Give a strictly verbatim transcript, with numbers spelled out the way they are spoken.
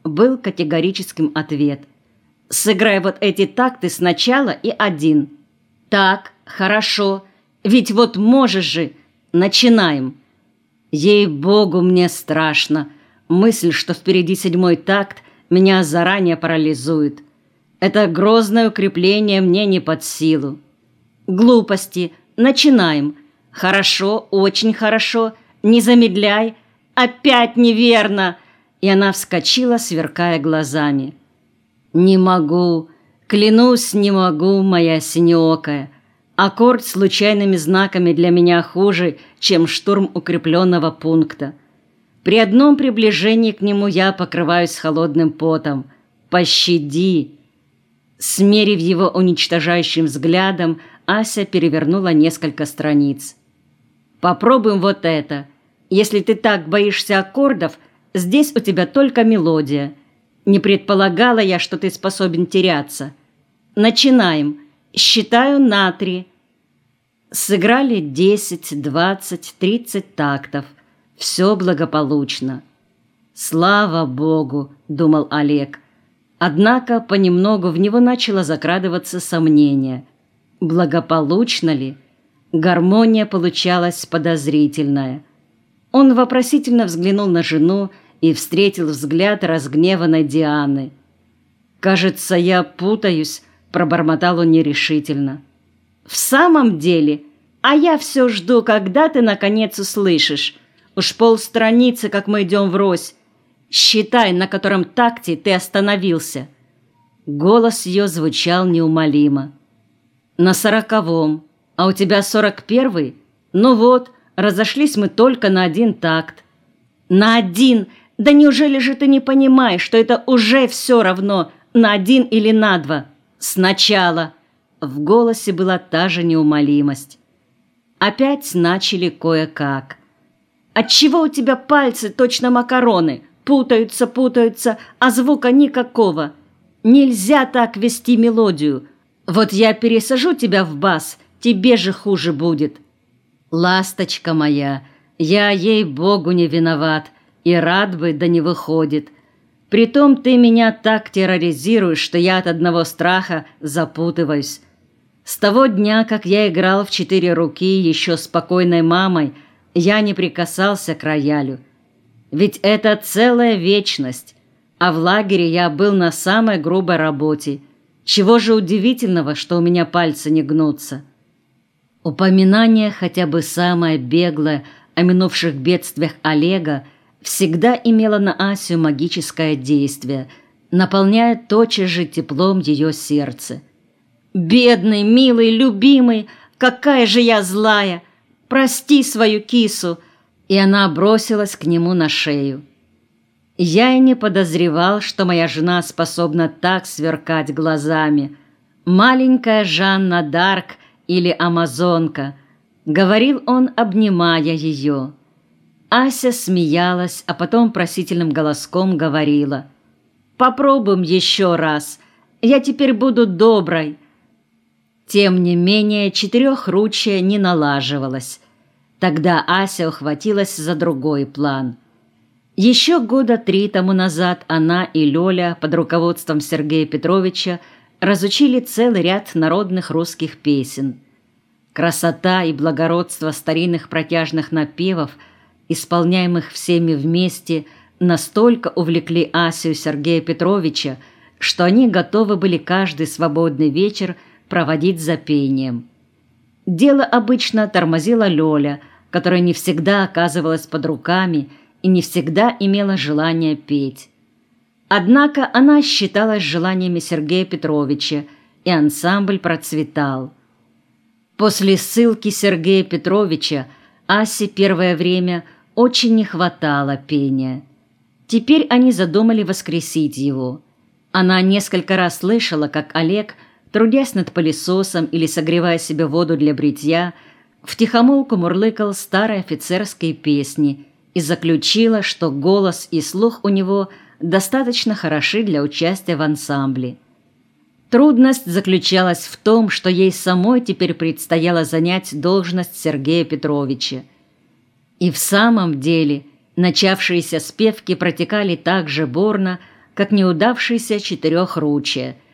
был категорическим ответ. «Сыграй вот эти такты сначала и один». «Так, хорошо, ведь вот можешь же. Начинаем». Ей-богу, мне страшно. Мысль, что впереди седьмой такт, меня заранее парализует. Это грозное укрепление мне не под силу. Глупости. Начинаем. Хорошо, очень хорошо. Не замедляй. Опять неверно. И она вскочила, сверкая глазами. Не могу. Клянусь, не могу, моя синеокая. Аккорд с случайными знаками для меня хуже, чем штурм укрепленного пункта. При одном приближении к нему я покрываюсь холодным потом. Пощади. Смерив его уничтожающим взглядом, Ася перевернула несколько страниц. «Попробуем вот это. Если ты так боишься аккордов, здесь у тебя только мелодия. Не предполагала я, что ты способен теряться. Начинаем. Считаю на три». Сыграли десять, двадцать, тридцать тактов. Все благополучно. «Слава Богу!» – думал Олег. Однако понемногу в него начало закрадываться сомнение. Благополучно ли? Гармония получалась подозрительная. Он вопросительно взглянул на жену и встретил взгляд разгневанной Дианы. «Кажется, я путаюсь», – пробормотал он нерешительно. «В самом деле? А я все жду, когда ты наконец услышишь. Уж полстраницы, как мы идем врозь. Считай, на котором такте ты остановился». Голос ее звучал неумолимо. «На сороковом. А у тебя сорок первый? Ну вот, разошлись мы только на один такт». «На один? Да неужели же ты не понимаешь, что это уже все равно, на один или на два? Сначала». В голосе была та же неумолимость. Опять начали кое-как. «Отчего у тебя пальцы точно макароны? Путаются, путаются, а звука никакого. Нельзя так вести мелодию. Вот я пересажу тебя в бас, тебе же хуже будет». «Ласточка моя, я, ей-богу, не виноват, и рад бы, да не выходит. Притом ты меня так терроризируешь, что я от одного страха запутываюсь. С того дня, как я играл в четыре руки еще спокойной мамой, я не прикасался к роялю. Ведь это целая вечность, а в лагере я был на самой грубой работе. Чего же удивительного, что у меня пальцы не гнутся?» Упоминание хотя бы самое беглое о минувших бедствиях Олега всегда имело на Асю магическое действие, наполняя тотчас же теплом ее сердце. «Бедный, милый, любимый, какая же я злая! Прости свою кису!» И она бросилась к нему на шею. Я и не подозревал, что моя жена способна так сверкать глазами. «Маленькая Жанна Дарк или Амазонка», — говорил он, обнимая ее. Ася смеялась, а потом просительным голоском говорила: «Попробуем еще раз. Я теперь буду доброй». Тем не менее, четырехручие не налаживалось. Тогда Ася ухватилась за другой план. Еще года три тому назад она и Лёля под руководством Сергея Петровича разучили целый ряд народных русских песен. Красота и благородство старинных протяжных напевов, исполняемых всеми вместе, настолько увлекли Асю и Сергея Петровича, что они готовы были каждый свободный вечер проводить за пением. Дело обычно тормозила Лёля, которая не всегда оказывалась под руками и не всегда имела желание петь. Однако она считалась желаниями Сергея Петровича, и ансамбль процветал. После ссылки Сергея Петровича Асе первое время очень не хватало пения. Теперь они задумали воскресить его. Она несколько раз слышала, как Олег, трудясь над пылесосом или согревая себе воду для бритья, втихомолку мурлыкал старые офицерские песни и заключила, что голос и слух у него достаточно хороши для участия в ансамбле. Трудность заключалась в том, что ей самой теперь предстояло занять должность Сергея Петровича. И в самом деле начавшиеся спевки протекали так же бурно, как неудавшееся четырехручие.